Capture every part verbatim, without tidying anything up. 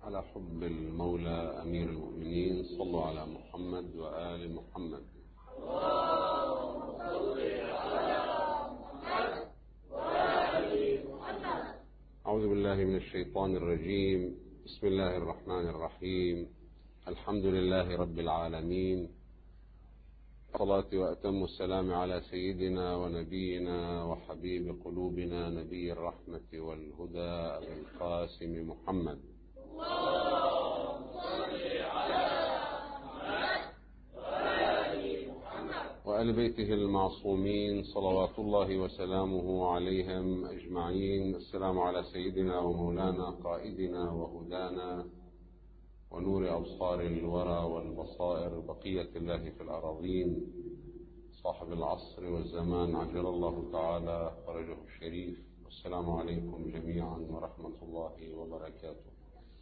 على حب المولى أمير المؤمنين، صلوا على محمد وآل محمد. اللهم صل على محمد وآل محمد. أعوذ بالله من الشيطان الرجيم. بسم الله الرحمن الرحيم. الحمد لله رب العالمين، الصلاة وأتم السلام على سيدنا ونبينا وحبيب قلوبنا نبي الرحمة والهدى القاسم محمد. اللهم صل على محمد وآل محمد وآل بيته المعصومين صلوات الله وسلامه عليهم أجمعين. السلام على سيدنا ومولانا قائدنا وهدانا ونور أبصار الورى والبصائر، بقية الله في الأراضين، صاحب العصر والزمان عجل الله تعالى فرجه الشريف. والسلام عليكم جميعا ورحمة الله وبركاته.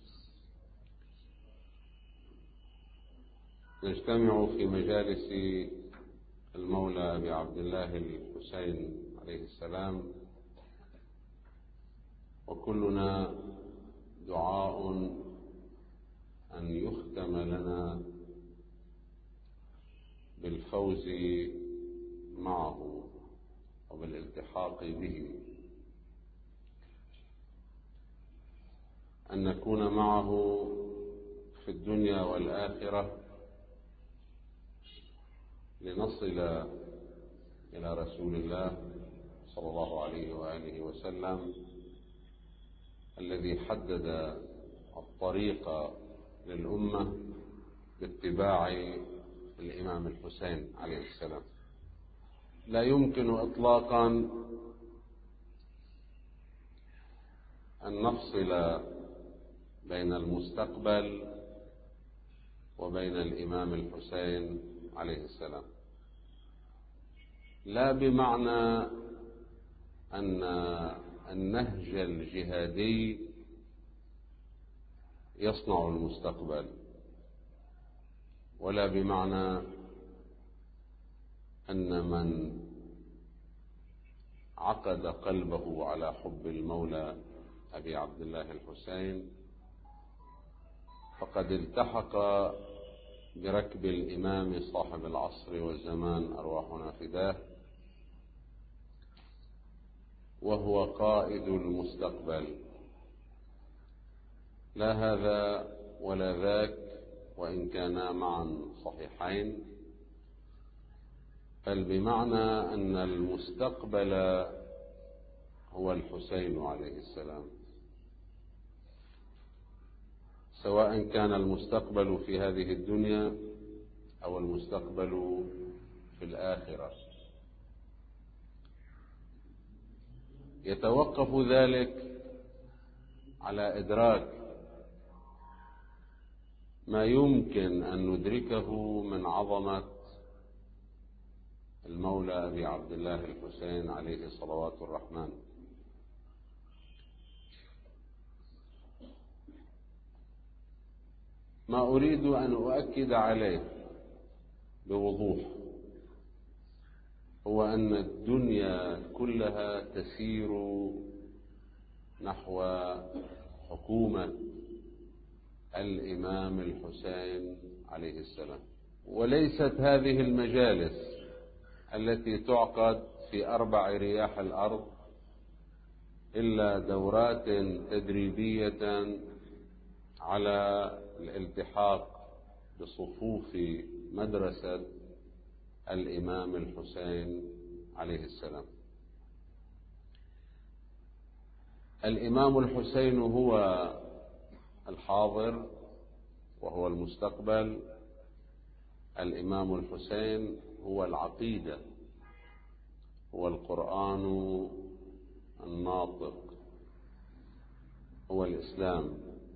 نجتمع في مجالس المولى أبي عبد الله الحسين عليه السلام، وكلنا دعاء أن يختم لنا بالفوز معه وبالالتحاق به، أن نكون معه في الدنيا والآخرة، لنصل إلى رسول الله صلى الله عليه وآله وسلم الذي حدد الطريق للأمة باتباع الإمام الحسين عليه السلام. لا يمكن إطلاقا أن نفصل بين المستقبل وبين الإمام الحسين عليه السلام، لا بمعنى أن النهج الجهادي يصنع المستقبل، ولا بمعنى أن من عقد قلبه على حب المولى أبي عبد الله الحسين فقد التحق بركب الإمام صاحب العصر والزمان أرواحنا فداه، وهو قائد المستقبل. لا هذا ولا ذاك، وإن كانا معا صحيحين، بل بمعنى أن المستقبل هو الحسين عليه السلام، سواء كان المستقبل في هذه الدنيا أو المستقبل في الآخرة. يتوقف ذلك على إدراك ما يمكن أن ندركه من عظمة المولى أبي عبد الله الحسين عليه صلوات الرحمن. ما أريد أن أؤكد عليه بوضوح هو أن الدنيا كلها تسير نحو حكومة الإمام الحسين عليه السلام، وليست هذه المجالس التي تعقد في أربع رياح الأرض إلا دورات تدريبية على الالتحاق بصفوف مدرسة الإمام الحسين عليه السلام. الإمام الحسين هو الحاضر وهو المستقبل. الإمام الحسين هو العقيدة، هو القرآن الناطق، هو الإسلام،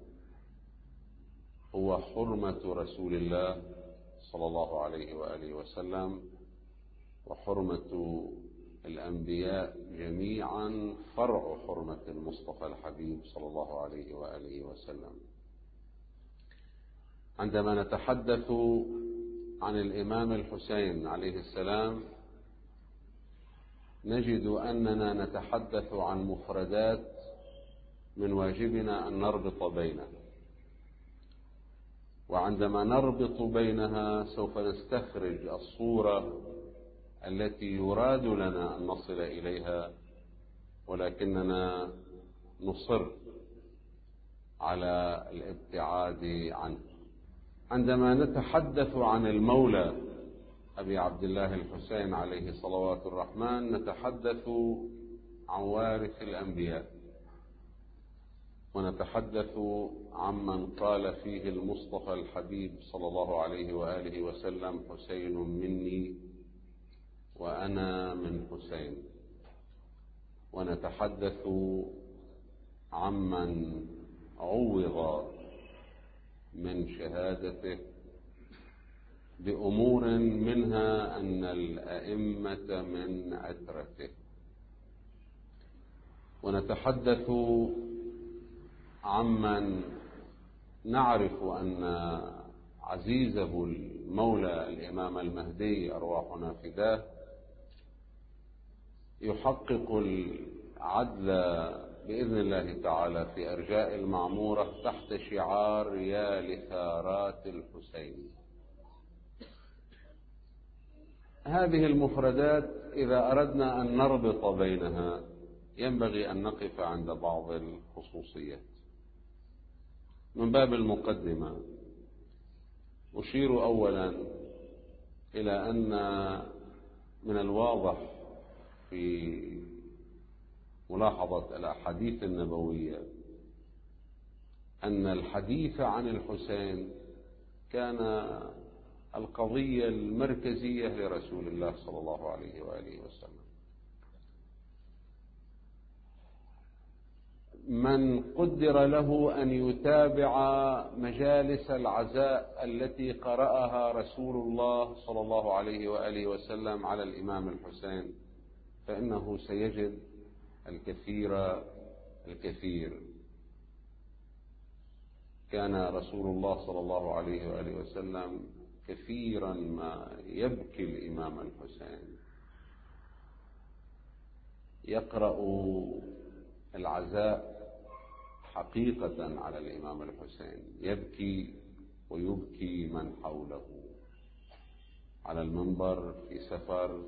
هو حرمة رسول الله صلى الله عليه وآله وسلم، وحرمة الأنبياء جميعا فرع حرمة المصطفى الحبيب صلى الله عليه وآله وسلم. عندما نتحدث عن الإمام الحسين عليه السلام نجد أننا نتحدث عن مفردات من واجبنا أن نربط بينها. وعندما نربط بينها سوف نستخرج الصورة التي يراد لنا أن نصل إليها، ولكننا نصر على الابتعاد عنه. عندما نتحدث عن المولى أبي عبد الله الحسين عليه صلوات الرحمن نتحدث عن وارث الأنبياء، ونتحدث عمن قال فيه المصطفى الحبيب صلى الله عليه وآله وسلم: حسين مني وأنا من حسين. ونتحدث عمن عوض من شهادته بأمور منها أن الأئمة من عترته. ونتحدث عمن نعرف أن عزيزه المولى الإمام المهدي أرواحنا فداه يحقق العدل بإذن الله تعالى في أرجاء المعمورة تحت شعار: يا لثارات الحسين. هذه المفردات إذا أردنا أن نربط بينها ينبغي أن نقف عند بعض الخصوصيات. من باب المقدمة أشير أولا إلى أن من الواضح في ملاحظة الأحاديث النبوية أن الحديث عن الحسين كان القضية المركزية لرسول الله صلى الله عليه وآله وسلم. من قدر له أن يتابع مجالس العزاء التي قرأها رسول الله صلى الله عليه وآله وسلم على الإمام الحسين فإنه سيجد الكثير الكثير. كان رسول الله صلى الله عليه وآله وسلم كثيرا ما يبكي الإمام الحسين، يقرأ العزاء حقيقة على الإمام الحسين، يبكي ويبكي من حوله على المنبر، في سفر،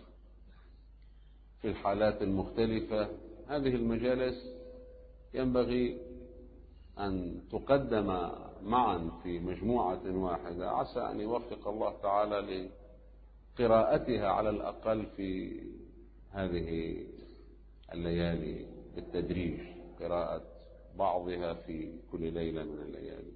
في الحالات المختلفة. هذه المجالس ينبغي أن تقدم معا في مجموعة واحدة، عسى أن يوفق الله تعالى لقراءتها على الأقل في هذه الليالي بالتدريج، قراءة بعضها في كل ليلة من الليالي.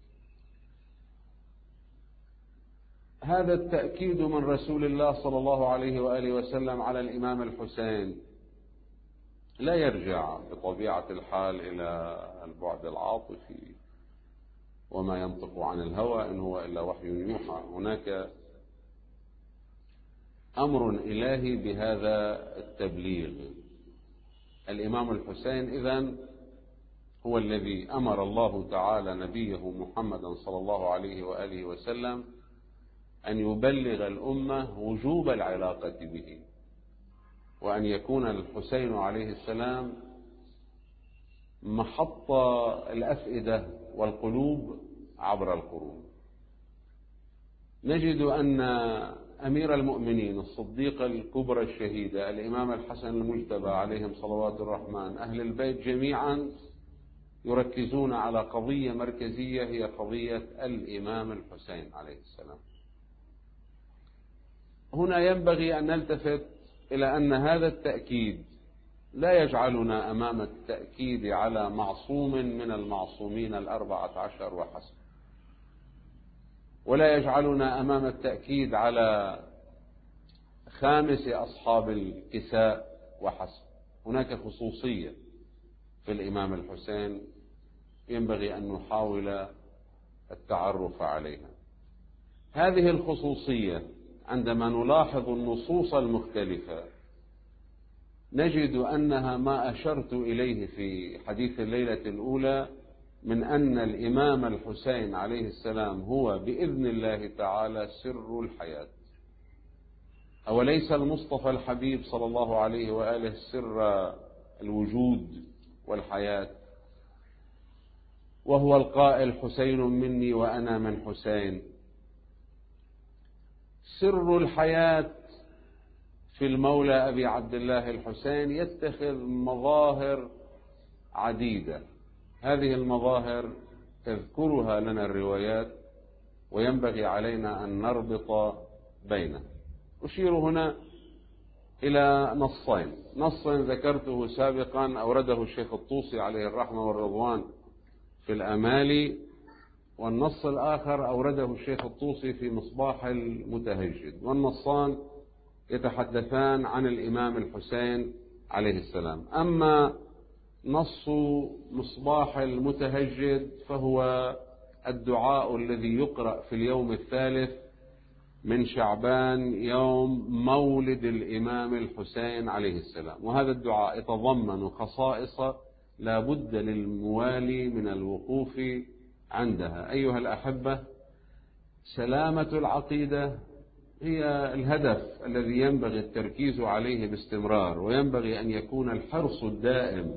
هذا التأكيد من رسول الله صلى الله عليه وآله وسلم على الإمام الحسين لا يرجع بطبيعة الحال إلى البعد العاطفي وما ينطق عن الهوى إن هو إلا وحي يوحى. هناك أمر إلهي بهذا التبليغ. الإمام الحسين إذن هو الذي أمر الله تعالى نبيه محمدا صلى الله عليه وآله وسلم أن يبلغ الأمة وجوب العلاقة به، وأن يكون الحسين عليه السلام محط الأفئدة والقلوب عبر القرون. نجد أن أمير المؤمنين الصديقة الكبرى الشهيدة الإمام الحسن المجتبى عليهم صلوات الرحمن، أهل البيت جميعا يركزون على قضية مركزية هي قضية الإمام الحسين عليه السلام. هنا ينبغي أن نلتفت إلى أن هذا التأكيد لا يجعلنا أمام التأكيد على معصوم من المعصومين الأربعة عشر وحسب، ولا يجعلنا أمام التأكيد على خامس أصحاب الكساء وحسب. هناك خصوصية في الإمام الحسين ينبغي أن نحاول التعرف عليها. هذه الخصوصية عندما نلاحظ النصوص المختلفة نجد أنها ما أشرت إليه في حديث الليلة الأولى من أن الإمام الحسين عليه السلام هو بإذن الله تعالى سر الحياة. أوليس المصطفى الحبيب صلى الله عليه وآله سر الوجود والحياة؟ وهو القائل حسين مني وأنا من حسين. سر الحياة في المولى أبي عبد الله الحسين يتخذ مظاهر عديدة، هذه المظاهر تذكرها لنا الروايات وينبغي علينا أن نربط بينها. أشير هنا إلى نصين، نص ذكرته سابقا أورده الشيخ الطوسي عليه الرحمة والرضوان في الأمالي، والنص الآخر أورده الشيخ الطوسي في مصباح المتهجد، والنصان يتحدثان عن الإمام الحسين عليه السلام. أما نص مصباح المتهجد فهو الدعاء الذي يقرأ في اليوم الثالث من شعبان يوم مولد الإمام الحسين عليه السلام، وهذا الدعاء يتضمن خصائص لا بد للموالي من الوقوف عندها. أيها الأحبة، سلامة العقيدة هي الهدف الذي ينبغي التركيز عليه باستمرار، وينبغي أن يكون الحرص الدائم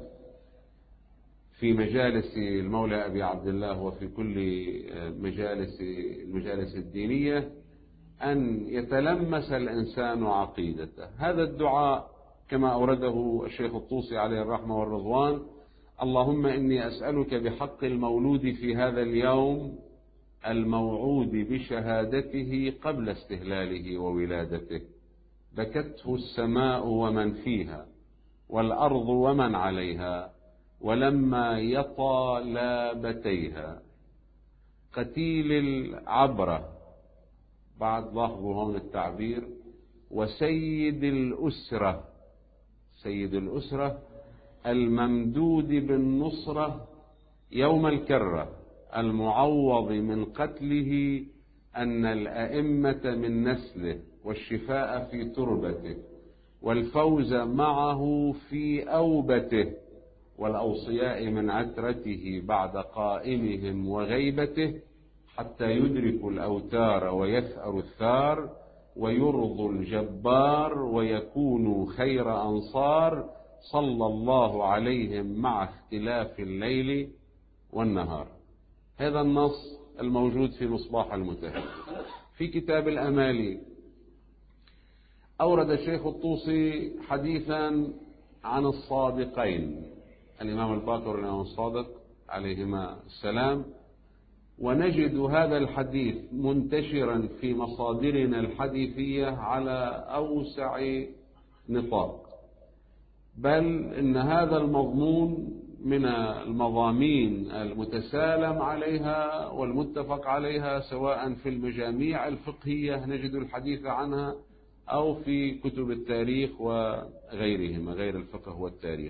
في مجالس المولى أبي عبد الله وفي كل مجالس المجالس الدينية أن يتلمس الإنسان عقيدته. هذا الدعاء كما أورده الشيخ الطوسي عليه الرحمة والرضوان: اللهم إني أسألك بحق المولود في هذا اليوم الموعود بشهادته قبل استهلاله وولادته، بكته السماء ومن فيها والأرض ومن عليها ولما يطى لابتيها، قتيل العبرة، بعد لاحظوا هون التعبير، وسيد الأسرة، سيد الأسرة الممدود بالنصرة يوم الكرة، المعوض من قتله أن الأئمة من نسله، والشفاء في تربته، والفوز معه في أوبته، والأوصياء من عترته بعد قائمهم وغيبته، حتى يدركوا الأوتار ويثأر الثار ويرضوا الجبار ويكونوا خير أنصار، صلى الله عليهم مع اختلاف الليل والنهار. هذا النص الموجود في مصباح المتهجد. في كتاب الأمالي أورد الشيخ الطوسي حديثا عن الصادقين، الإمام الباقر والإمام الصادق عليهما السلام، ونجد هذا الحديث منتشرا في مصادرنا الحديثية على أوسع نطاق، بل إن هذا المضمون من المضامين المتسالم عليها والمتفق عليها، سواء في المجاميع الفقهية نجد الحديث عنها أو في كتب التاريخ وغيرهما، غير الفقه والتاريخ.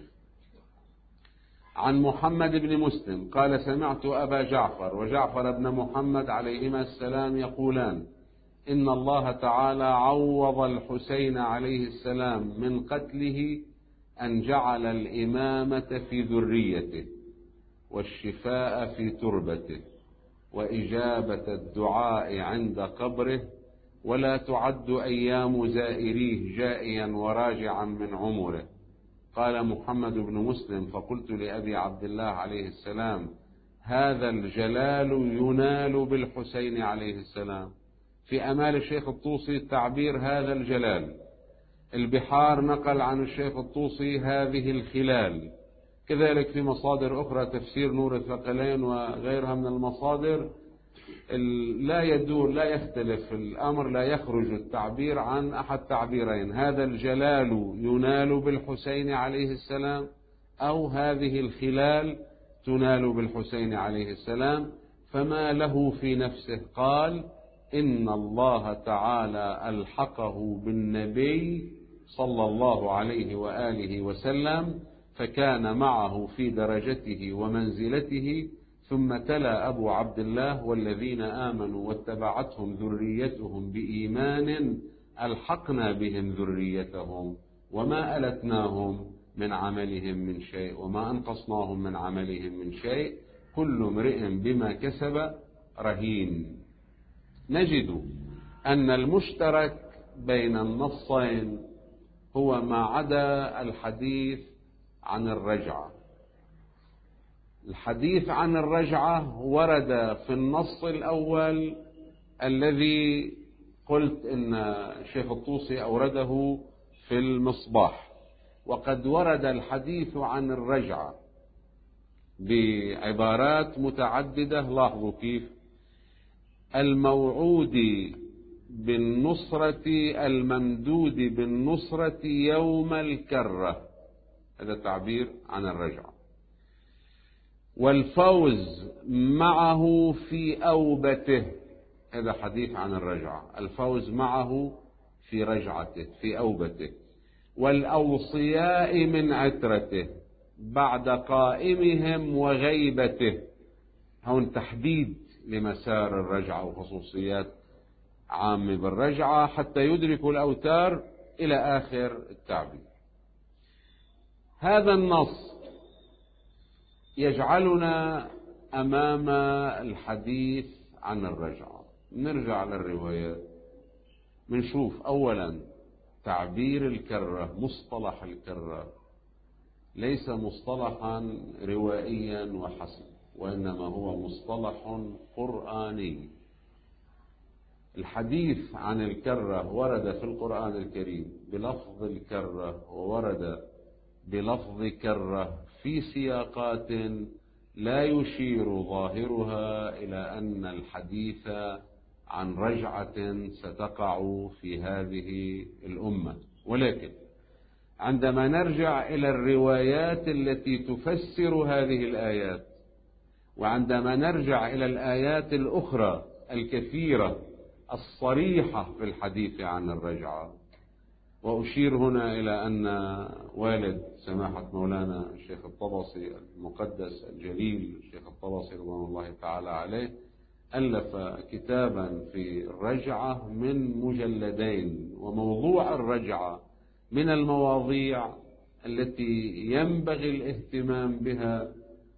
عن محمد بن مسلم قال: سمعت أبا جعفر وجعفر بن محمد عليهما السلام يقولان: إن الله تعالى عوض الحسين عليه السلام من قتله أن جعل الإمامة في ذريته، والشفاء في تربته، وإجابة الدعاء عند قبره، ولا تعد أيام زائريه جائيا وراجعا من عمره. قال محمد بن مسلم: فقلت لأبي عبد الله عليه السلام: هذا الجلال ينال بالحسين عليه السلام. في أمال الشيخ الطوسي تعبير هذا الجلال، البحار نقل عن الشيخ الطوسي هذه الخلال، كذلك في مصادر أخرى تفسير نور الثقلين وغيرها من المصادر لا يدور لا يختلف الأمر، لا يخرج التعبير عن أحد تعبيرين: هذا الجلال ينال بالحسين عليه السلام، أو هذه الخلال تنال بالحسين عليه السلام. فما له في نفسه قال: إن الله تعالى ألحقه بالنبي صلى الله عليه وآله وسلم، فكان معه في درجته ومنزلته. ثم تلا أبو عبد الله: والذين آمنوا واتبعتهم ذريتهم بإيمان ألحقنا بهم ذريتهم وما ألتناهم من عملهم من شيء وما أنقصناهم من عملهم من شيء، كل امرئ بما كسب رهين. نجد أن المشترك بين النصين هو ما عدا الحديث عن الرجعة. الحديث عن الرجعة ورد في النص الأول الذي قلت إن الشيخ الطوسي أورده في المصباح، وقد ورد الحديث عن الرجعة بعبارات متعددة. لاحظوا كيف: الموعود بالنصرة الممدود بالنصرة يوم الكرة، هذا تعبير عن الرجعة. والفوز معه في أوبته، هذا حديث عن الرجعة، الفوز معه في رجعته في أوبته. والأوصياء من عترته بعد قائمهم وغيبته، هون تحديد لمسار الرجعة وخصوصيات عامة بالرجعة حتى يدركوا الأوتار إلى آخر التعبير. هذا النص يجعلنا أمام الحديث عن الرجعة. نرجع للروايات، منشوف أولا تعبير الكرة، مصطلح الكرة ليس مصطلحا روائيا وحسب، وإنما هو مصطلح قرآني. الحديث عن الكرة ورد في القرآن الكريم بلفظ الكرة، وورد بلفظ كرة في سياقات لا يشير ظاهرها إلى أن الحديث عن رجعة ستقع في هذه الأمة. ولكن عندما نرجع إلى الروايات التي تفسر هذه الآيات، وعندما نرجع إلى الآيات الأخرى الكثيرة الصريحة في الحديث عن الرجعة، وأشير هنا إلى أن والد سماحة مولانا الشيخ الطبسي المقدس الجليل الشيخ الطبسي رضوان الله تعالى عليه ألف كتابا في الرجعة من مجلدين، وموضوع الرجعة من المواضيع التي ينبغي الاهتمام بها،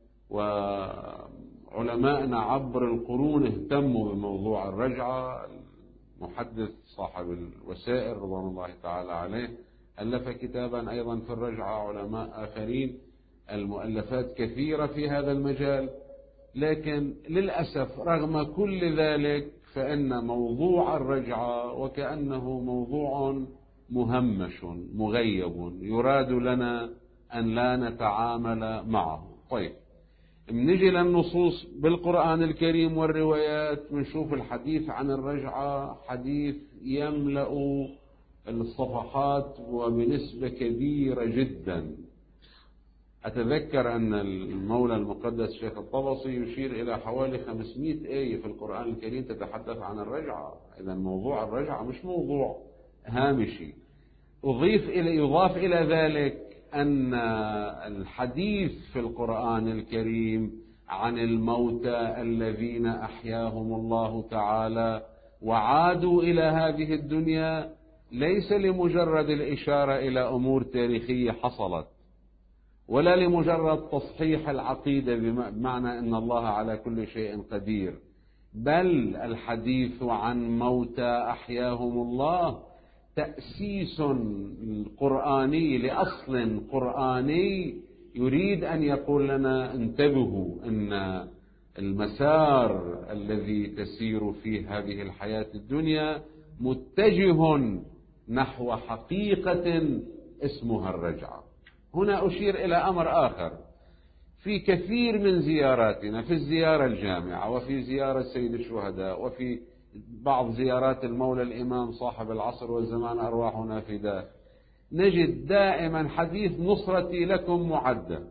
وعلماءنا عبر القرون اهتموا بموضوع الرجعة. محدث صاحب الوسائل رضوان الله تعالى عليه ألف كتابا أيضا في الرجعة، علماء آخرين، المؤلفات كثيرة في هذا المجال. لكن للأسف رغم كل ذلك فإن موضوع الرجعة وكأنه موضوع مهمش مغيب، يراد لنا أن لا نتعامل معه. طيب، بنجي للنصوص بالقرآن الكريم والروايات، بنشوف الحديث عن الرجعة حديث يملأ الصفحات وبنسبة كبيرة جدا. أتذكر أن المولى المقدس شيخ الطبسي يشير إلى حوالي خمسمائة آية في القرآن الكريم تتحدث عن الرجعة. إذا موضوع الرجعة مش موضوع هامشي. أضيف إلى يضاف إلى ذلك أن الحديث في القرآن الكريم عن الموتى الذين أحياهم الله تعالى وعادوا إلى هذه الدنيا ليس لمجرد الإشارة إلى أمور تاريخية حصلت، ولا لمجرد تصحيح العقيدة بمعنى أن الله على كل شيء قدير، بل الحديث عن موتى أحياهم الله تأسيس قرآني لأصل قرآني يريد أن يقول لنا انتبهوا أن المسار الذي تسير فيه هذه الحياة الدنيا متجه نحو حقيقة اسمها الرجعة. هنا أشير إلى أمر آخر. في كثير من زياراتنا، في الزيارة الجامعة وفي زيارة سيد الشهداء وفي بعض زيارات المولى الإمام صاحب العصر والزمان أرواحنا فداه، نجد دائما حديث نصرتي لكم معدة،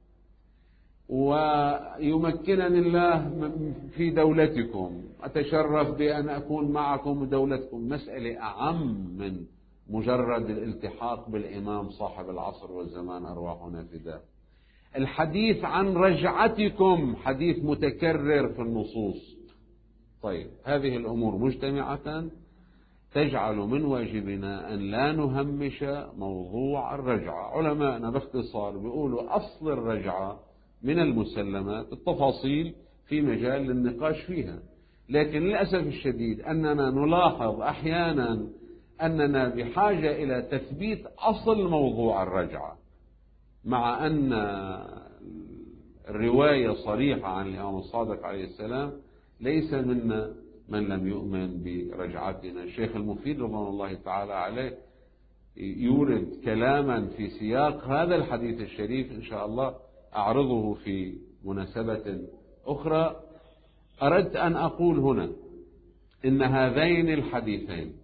ويمكنني الله في دولتكم، أتشرف بأن أكون معكم دولتكم. مسألة أعم من مجرد الالتحاق بالإمام صاحب العصر والزمان أرواحنا فداه. الحديث عن رجعتكم حديث متكرر في النصوص. طيب، هذه الأمور مجتمعة تجعل من واجبنا أن لا نهمش موضوع الرجعة. علماءنا باختصار بيقولوا أصل الرجعة من المسلمات، التفاصيل في مجال للنقاش فيها، لكن للأسف الشديد أننا نلاحظ أحيانا أننا بحاجة إلى تثبيت أصل موضوع الرجعة، مع أن الرواية صريحة عن الإمام الصادق عليه السلام ليس منا من لم يؤمن برجعتنا. الشيخ المفيد رضوان الله تعالى عليه يورد كلاما في سياق هذا الحديث الشريف إن شاء الله أعرضه في مناسبة أخرى. أردت أن أقول هنا إن هذين الحديثين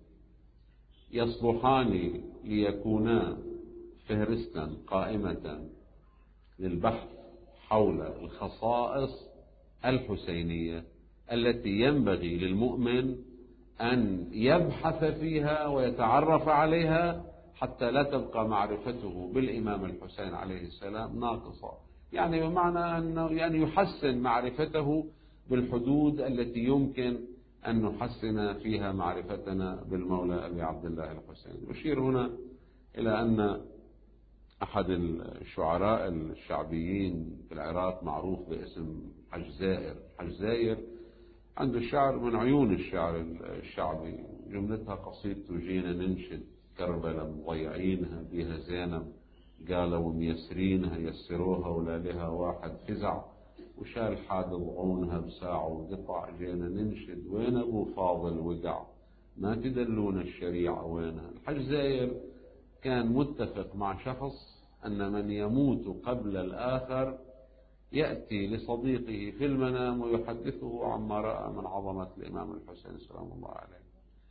يصلحان ليكونا فهرستا قائمة للبحث حول الخصائص الحسينية التي ينبغي للمؤمن أن يبحث فيها ويتعرف عليها حتى لا تبقى معرفته بالإمام الحسين عليه السلام ناقصة، يعني بمعنى أنه يعني يحسن معرفته بالحدود التي يمكن أن نحسن فيها معرفتنا بالمولى أبي عبد الله الحسين. أشير هنا إلى أن أحد الشعراء الشعبيين في العراق معروف باسم حج زائر. حج زائر عنده الشعر من عيون الشعر الشعبي، جملتها قصيدته جينا ننشد كربلاء مضيعينها بها زينب قالوا ميسرينها يسروها ولا لها واحد فزع وشال حاد ضعونها بساعة وقطع جينا ننشد وين أبو فاضل وقع ما تدلون الشريعة وينها. الحج زاير كان متفق مع شخص أن من يموت قبل الآخر يأتي لصديقه في المنام ويحدثه عما رأى من عظمة الإمام الحسين سلام الله عليه.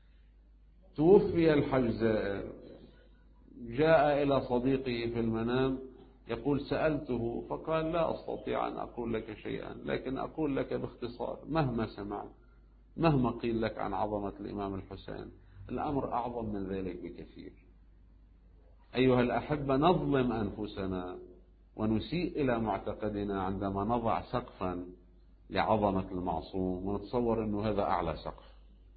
توفي الحج زائر، جاء إلى صديقه في المنام يقول سألته فقال لا أستطيع أن أقول لك شيئا، لكن أقول لك باختصار مهما سمعت مهما قيل لك عن عظمة الإمام الحسين الأمر أعظم من ذلك بكثير. أيها الأحبة، نظلم أنفسنا ونسيء إلى معتقدنا عندما نضع سقفا لعظمة المعصوم ونتصور أنه هذا أعلى سقف.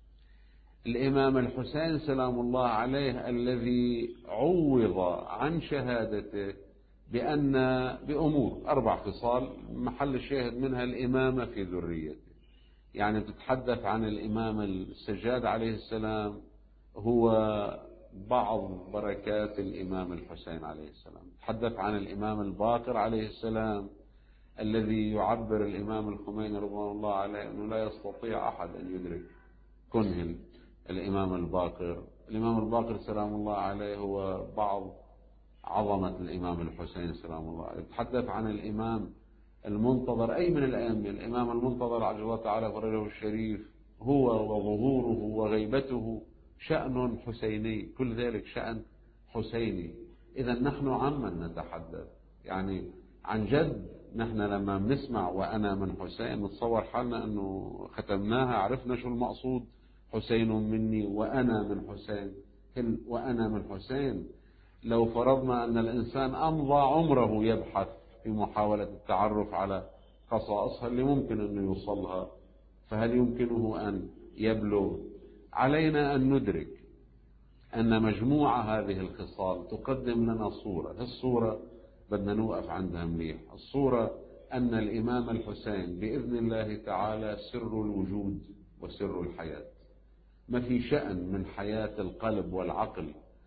الإمام الحسين سلام الله عليه الذي عوض عن شهادته بأن بأمور أربع خصال محل الشاهد منها الإمامة في ذريته، يعني تتحدث عن الإمام السجاد عليه السلام هو بعض بركات الإمام الحسين عليه السلام، تتحدث عن الإمام الباقر عليه السلام الذي يعبر الإمام الخميني رضوان الله عليه أنه لا يستطيع أحد أن يدرك كنه الإمام الباقر. الإمام الباقر سلام الله عليه هو بعض عظمة الإمام الحسين سلام الله عليه. تحدث عن الإمام المنتظر أي من الأئمة، الإمام المنتظر عجل الله تعالى فرجه الشريف هو وظهوره وغيبته شأن حسيني، كل ذلك شأن حسيني. إذا نحن عمن نتحدث، يعني عن جد نحن لما بنسمع وأنا من حسين نتصور حالنا أنه ختمناها عرفنا شو المقصود حسين مني وأنا من حسين. وأنا من حسين لو فرضنا أن الإنسان أمضى عمره يبحث في محاولة التعرف على خصائصها اللي ممكن أن يوصلها، فهل يمكنه أن يبلغ؟ علينا أن ندرك أن مجموعة هذه الخصال تقدم لنا صورة. الصورة بدنا نوقف عندها مليح. الصورة أن الإمام الحسين بإذن الله تعالى سر الوجود وسر الحياة. ما في شأن من حياة القلب والعقل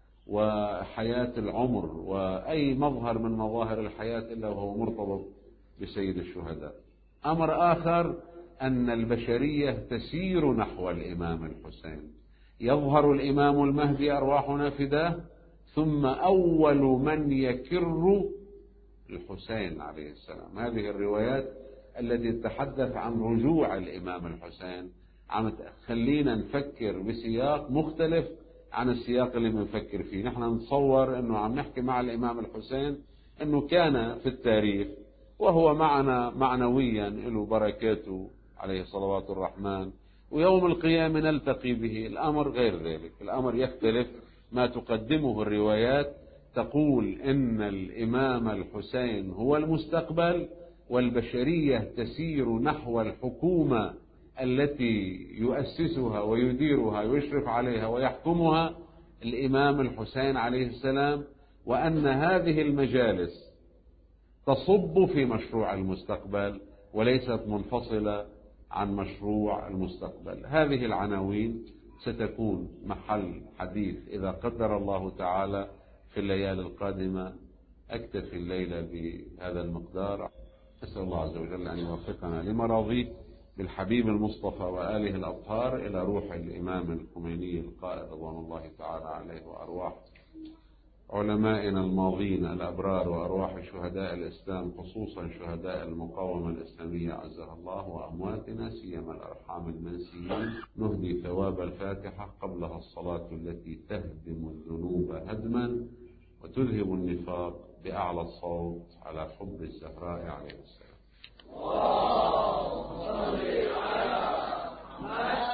وحياة العمر وأي مظهر من مظاهر الحياة إلا وهو مرتبط بسيد الشهداء. أمر آخر أن البشرية تسير نحو الإمام الحسين. يظهر الإمام المهدي أرواحنا فداه، ثم أول من يكر الحسين عليه السلام. هذه الروايات التي تتحدث عن رجوع الإمام الحسين عم تخلينا نفكر بسياق مختلف عن السياق اللي بنفكر فيه. نحن نتصور أنه عم نحكي مع الإمام الحسين أنه كان في التاريخ وهو معنا معنويا له بركاته عليه صلوات الرحمن، ويوم القيامة نلتقي به. الأمر غير ذلك، الأمر يختلف. ما تقدمه الروايات تقول إن الإمام الحسين هو المستقبل، والبشرية تسير نحو الحكومة التي يؤسسها ويديرها ويشرف عليها ويحكمها الإمام الحسين عليه السلام، وأن هذه المجالس تصب في مشروع المستقبل وليست منفصلة عن مشروع المستقبل. هذه العناوين ستكون محل حديث إذا قدر الله تعالى في الليالي القادمة. أكتفي الليلة بهذا المقدار. أسأل الله عز وجل أن يوفقنا لمراضيه بالحبيب المصطفى وآله الأطهار، إلى روح الإمام الخميني القائد رضوان الله تعالى عليه، وأرواح علمائنا الماضين الأبرار، وأرواح شهداء الإسلام خصوصا شهداء المقاومة الإسلامية عزها الله، وأمواتنا سيما الأرحام المنسيين. نهدي ثواب الفاتحة قبلها الصلاة التي تهدم الذنوب هدما وتذهب النفاق بأعلى الصوت على حب الزهراء عليه السلام. اللهم صل على محمد